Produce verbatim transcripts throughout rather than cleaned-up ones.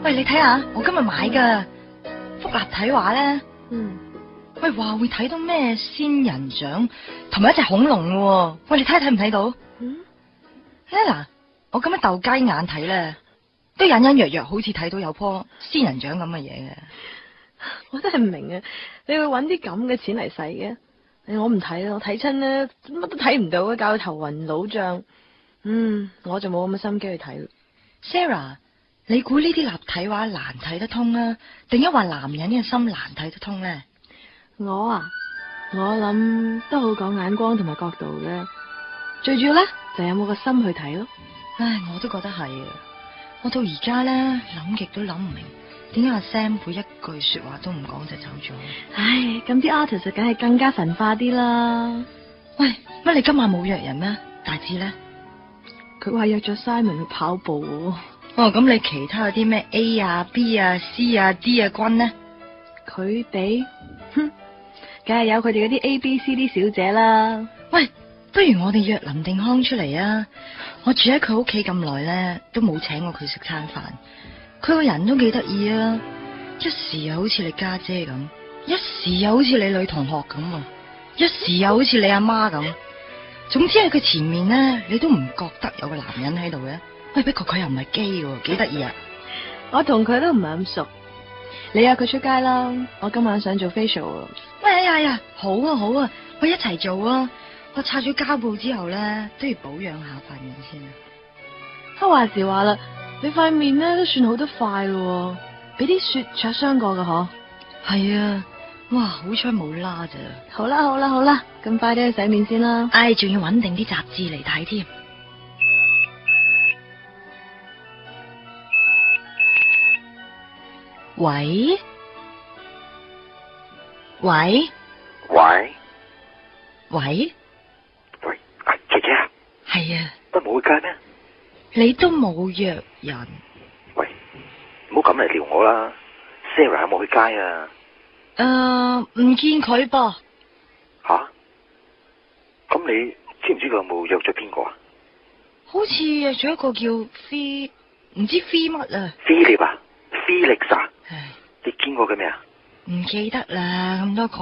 喂，你睇下我今日買噶幅立體畫咧。 嗯。 喂，話會睇到咩仙人掌同埋一隻恐龍喎。喂，你睇睇唔睇到？ 嗯。 咧嗱，我咁樣鬥雞眼睇咧，都隱隱約約好似睇到有棵仙人掌咁嘅嘢嘅。 我真係唔明啊！你會搵啲咁嘅錢嚟使嘅？我唔睇啦，我睇親咧乜都睇唔到，搞到頭暈腦脹。嗯，我就冇咁嘅心機去睇。 Sarah，你估呢啲立體畫難睇得通啊，定一話男人嘅心難睇得通咧？ 我啊，我諗都好講眼光同埋角度嘅，最主要咧就有冇個心去睇咯。 唉，我都覺得係啊！我到而家咧諗極都諗唔明，點解阿 Sam 會一句說話都唔講就走咗？ 唉，咁啲 artist 就梗係更加神化啲啦。 喂，乜你今晚冇約人咩？大志咧？ 佢話約咗 Simon 去跑步喎。 哦，咁你其他嗰啲咩 A 啊、B 啊、C 啊、D 啊軍呢？ 佢哋，哼，梗係有佢哋嗰啲 A、B、C、D 小姐啦。 喂，不如我哋約林定康出嚟啊！我住喺佢屋企咁耐咧，都冇請過佢食餐飯。佢個人都幾得意啊，一時又好似你家姐咁，一時又好似你女同學咁啊，一時又好似你阿媽咁。總之喺佢前面咧，你都唔覺得有個男人喺度嘅。喂，不過佢又唔係基喎，幾得意啊！ 我同佢都唔係咁熟，你約佢出街啦。我今晚想做 facial。 喂，哎呀呀，好啊好啊，喂，一齊做啊！我擦咗膠布之後咧，都要保養下塊面先啊。 話時話啦，你塊面咧都算好得快咯，俾啲雪灼傷過噶嗬？ 係啊，哇，好彩冇啦咋。 好啦好啦好啦，咁快啲去洗面先啦。 唉，仲要搵定啲雜誌嚟睇添。喂喂喂喂喂，啊姐姐啊， 係啊， 乜冇去街咩？ 你都冇約人。 喂，唔好咁嚟撩我啦。Sarah 有冇去街啊？ 誒、呃，唔見佢噃。 吓？咁你知唔知佢有冇約咗邊個啊？ 好似約咗一個叫菲，唔知菲乜啊。 菲力啊，Felix啊。 唉， 你見過佢未啊？ 唔記得啦，咁多個。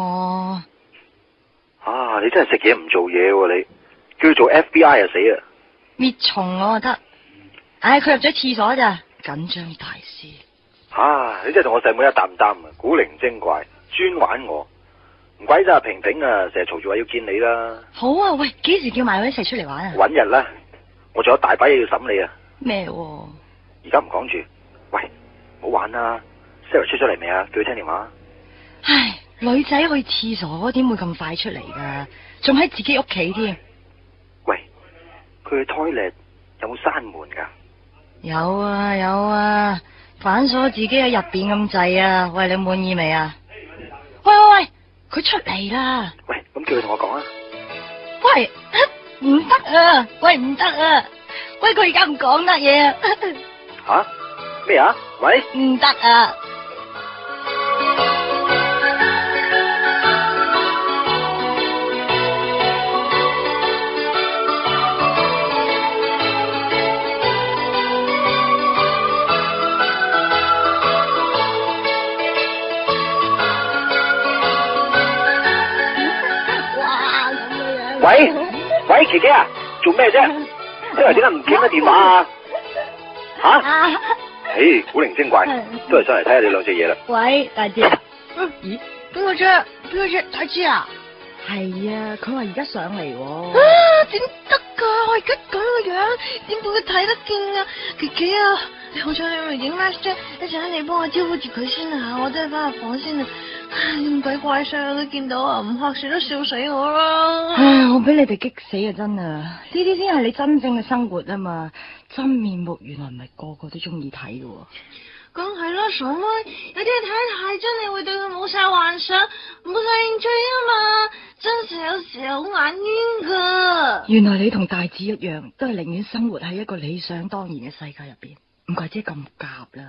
啊，你真係食嘢唔做嘢喎，你叫佢做 F B I 啊死啊！ 滅蟲我覺得。唉，佢入咗廁所咋，緊張大師。 啊，你真係同我細妹一擔擔啊，古靈精怪，專玩我。唔怪得阿平平啊，成日嘈住話要見你啦。 好啊，喂，幾時叫埋佢一齊出嚟玩啊？ 搵日啦，我仲有大把嘢要審你啊。 咩喎？ 而家唔講住，喂，唔好玩啦。Sarah 出咗嚟未啊？叫佢聽電話。 唉，女仔去廁所點會咁快出嚟噶？仲喺自己屋企添。 喂，佢去 toilet 有冇閂門噶？ 有啊有啊，反鎖自己喺入邊咁滯啊！喂，你滿意未啊？喂喂喂，佢出嚟啦！ 喂，咁叫佢同我講啊！ 喂，唔得啊！喂，唔得啊！喂，佢而家唔講得嘢啊！ 吓？咩啊？喂， 唔得啊！ 喂喂，琪琪啊，做咩啫？Sarah點解唔傾得電話啊？吓？唉，古靈精怪，都係上嚟睇下你兩隻嘢啦。 喂，大姐。咦？邊個啫？邊個啫？大姐啊？ 係啊，佢話而家上嚟喎。 啊，點得噶？我而家咁個樣，點會佢睇得見啊？琪琪啊，你好彩你咪影 last 張，一陣間你幫我招呼住佢先啊，我真係翻入房先啊。唉，咁鬼怪相都見到啊，唔嚇死都笑死我啦！唉，我俾你哋激死啊，真啊！呢啲先係你真正嘅生活啊嘛，真面目原來唔係個個都中意睇嘅。梗係啦，傻妹，有啲嘢睇得太真，你會對佢冇晒幻想，冇晒興趣啊嘛！真實有時好眼冤噶。原來你同大志一樣，都係寧願生活喺一個理想當然嘅世界入邊，唔怪之咁夾啦。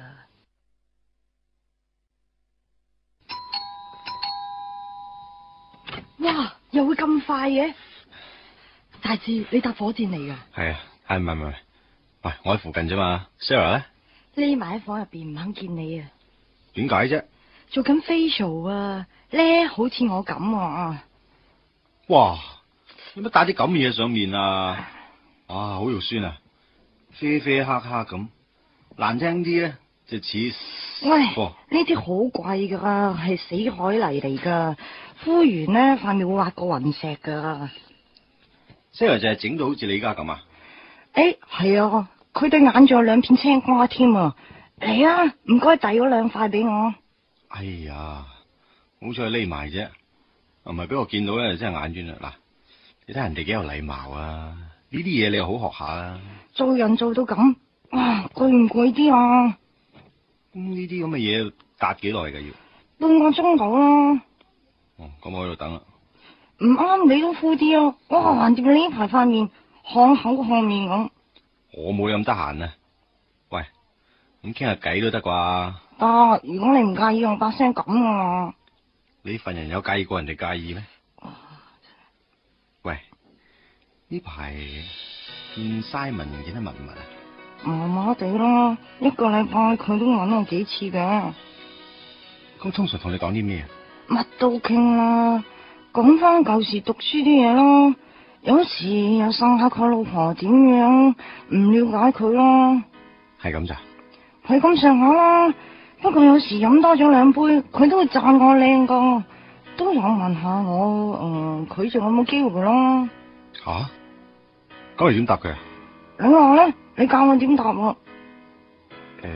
哇！又會咁快嘅？大志，你搭火箭嚟噶？ 係啊，係唔係唔係？喂，我喺附近啫嘛。Sarah 咧？ 匿埋喺房入邊唔肯見你啊。 點解啫？ 做緊 facial 啊，咧好似我咁啊。 哇！有乜打啲咁嘢上面啊？啊，好肉酸啊，啡啡黑黑咁，難聽啲咧就似。 喂，呢啲好貴噶，係死海泥嚟噶，敷完呢塊面會滑過雲石噶。 即係就係整到好似你而家咁啊？ 誒，係啊，佢對眼仲有兩片青瓜添啊！嚟啊，唔該遞咗兩塊俾我。 哎呀，好彩匿埋啫，唔係俾我見到咧，真係眼冤啦！嗱，你睇人哋幾有禮貌啊！呢啲嘢你又好學下啊！ 做人做到咁，哇，貴唔貴啲啊？ 咁呢啲咁嘅嘢搭幾耐噶要？ 半個鐘到啦。 哦，咁我喺度等啦。 唔啱你都敷啲啊！哇，橫掂呢排塊面巷口巷面咁。 我冇咁得閒啊！喂，咁傾下偈都得啩？ 得，如果你唔介意用把聲咁啊。 你份人有介意過人哋介意咩？ 哇喂，呢排見 Simon 見得密唔密啊？ 麻麻地啦，一個禮拜佢都搵我幾次嘅。 咁通常同你講啲咩啊？ 乜都傾啦，講翻舊時讀書啲嘢咯，有時又呻下佢老婆點樣，唔了解佢咯。 係咁咋？ 係咁上下啦，不過有時飲多咗兩杯，佢都會讚我靚噶，都有問下我，嗯，佢仲有冇機會咯？ 吓、啊？咁你點答佢啊？ 你話咧？你教我點答喎？誒、 欸，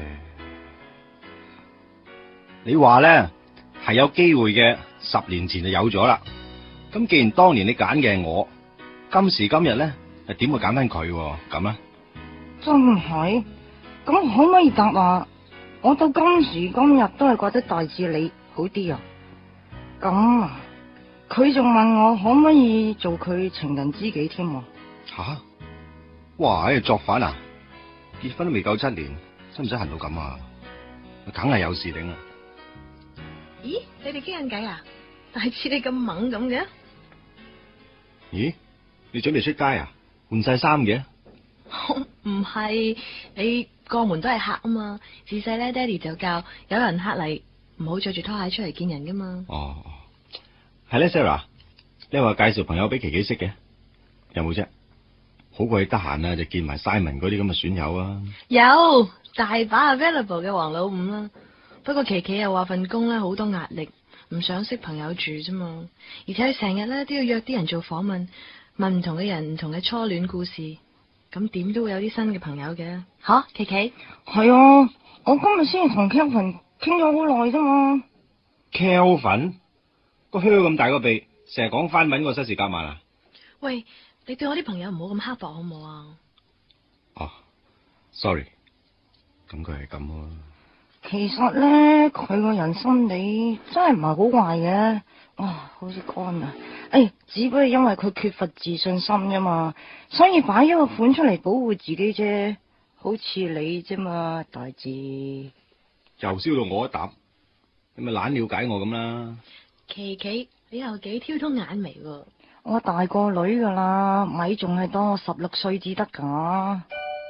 你話咧係有機會嘅，十年前就有咗啦。咁既然當年你揀嘅係我，今時今日咧，係點會揀翻佢？咁啊？ 真係？咁可唔可以答話？我到今時今日都係覺得大致你好啲啊。咁啊，佢仲問我可唔可以做佢情人知己添？ 吓、啊？哇！喺度作反啊！結婚都未夠七年，使唔使痕到咁啊？梗係有事頂啦！ 咦？你哋傾緊偈啊？但係似你咁猛咁嘅？ 咦？你準備出街啊？換晒衫嘅？ 唔係，你過門都係客啊嘛。自細咧，爹哋就教有人客嚟，唔好着住拖鞋出嚟見人噶嘛。 哦，係咧 ，Sarah，你話介紹朋友俾琪琪識嘅，有冇啫？好過你得閒啊，就見埋 Simon 嗰啲咁嘅損友啊！ 有大把 available 嘅黃老五啦。不過琪琪又話份工咧好多壓力，唔想識朋友住啫嘛。而且佢成日咧都要約啲人做訪問，問唔同嘅人唔同嘅初戀故事。咁點都會有啲新嘅朋友嘅。吓、啊，琪琪？ 係啊，我今日先同 Kelvin 傾咗好耐啫嘛。 Kelvin 個靴咁大個鼻，成日講翻文個失事夾萬啊！ 喂，你對我啲朋友唔好咁刻薄好唔好啊？ 哦、oh，sorry，咁佢係咁咯。 其實咧，佢個人心理真係唔係好壞嘅。哇，好似乾啊！誒，只不過因為佢缺乏自信心啫嘛，所以擺咗個款出嚟保護自己啫。好似你啫嘛，大志。 又燒到我一啖，你咪懶了解我咁啦。 琪琪，你又幾挑通眼眉喎？ 我大個女噶啦，咪仲係當我十六歲至得噶。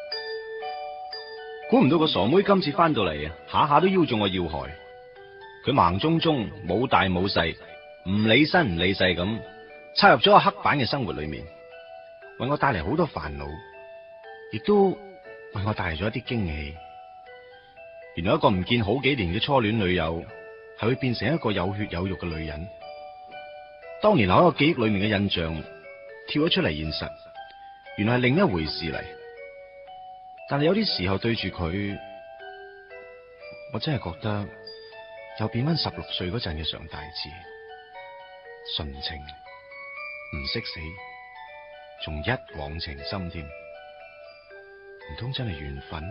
估唔到個傻妹今次翻到嚟啊，下下都邀中我要害。佢盲中中冇大冇細，唔理身唔理勢咁插入咗個黑板嘅生活裏面，為我帶嚟好多煩惱，亦都為我帶嚟咗一啲驚喜。原來一個唔見好幾年嘅初戀女友，係會變成一個有血有肉嘅女人。當年留喺個記憶裏面嘅印象跳咗出嚟現實，原來係另一回事嚟。但係有啲時候對住佢，我真係覺得又變翻十六歲嗰陣嘅常大志，純情唔識死，仲一往情深添，唔通真係緣分？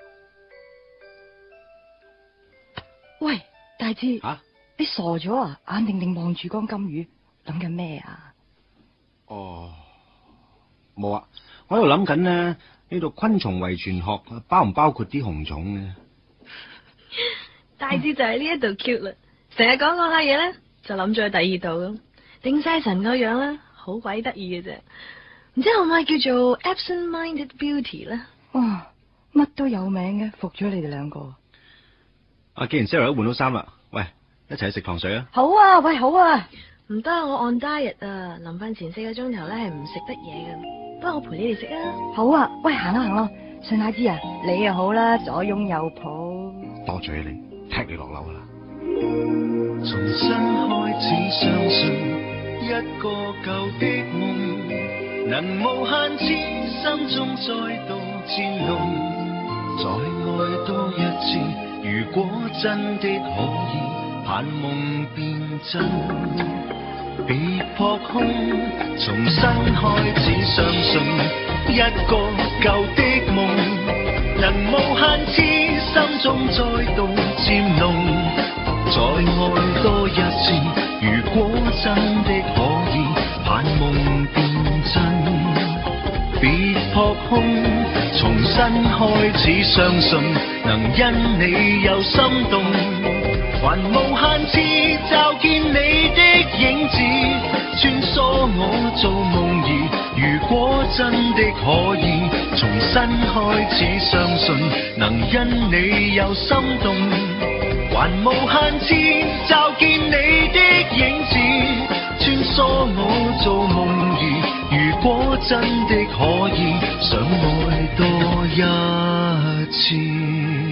喂，大志， 吓、啊， 你傻咗啊？眼定定望住缸金魚，諗緊咩啊？ 哦，冇啊，我喺度諗緊呢。呢度昆蟲遺傳學包唔包括啲紅蟲呢？ 大致就喺呢一度 cute 啦，成日講講下嘢咧，就諗咗去第二度咯，定晒神個樣咧，好鬼得意嘅啫。唔知可唔可以叫做 absent-minded beauty 咧？ 哇， 乜都有名嘅，服咗你哋兩個。 啊，既然 Sarah 都換到衫啦，喂，一齊去食糖水啊！ 好啊，喂，好啊。 唔得，我按 diet 啊，臨瞓前四個鐘頭咧係唔食得嘢嘅。不過我陪你哋食啊。 好啊，喂，行啊行啊。順下之啊，你又好啦，左擁右抱。 多謝你，踢你落樓啦。 重新開始相信一個舊的夢，能無限次心中再度漸濃，再愛多一次，如果真的可以，盼夢變真，別撲空，重新開始相信一個舊的夢，能無限次心中再度漸濃，再愛多一次，如果真的可以，盼夢變真，別撲空，重新開始相信，能因你有心動，還無限次驟見你的影子，穿梭我做夢兒，如果真的可以，重新開始相信，能因你有心動，還無限次驟見你的影子，穿梭我做夢兒，如果真的可以，想愛多一次。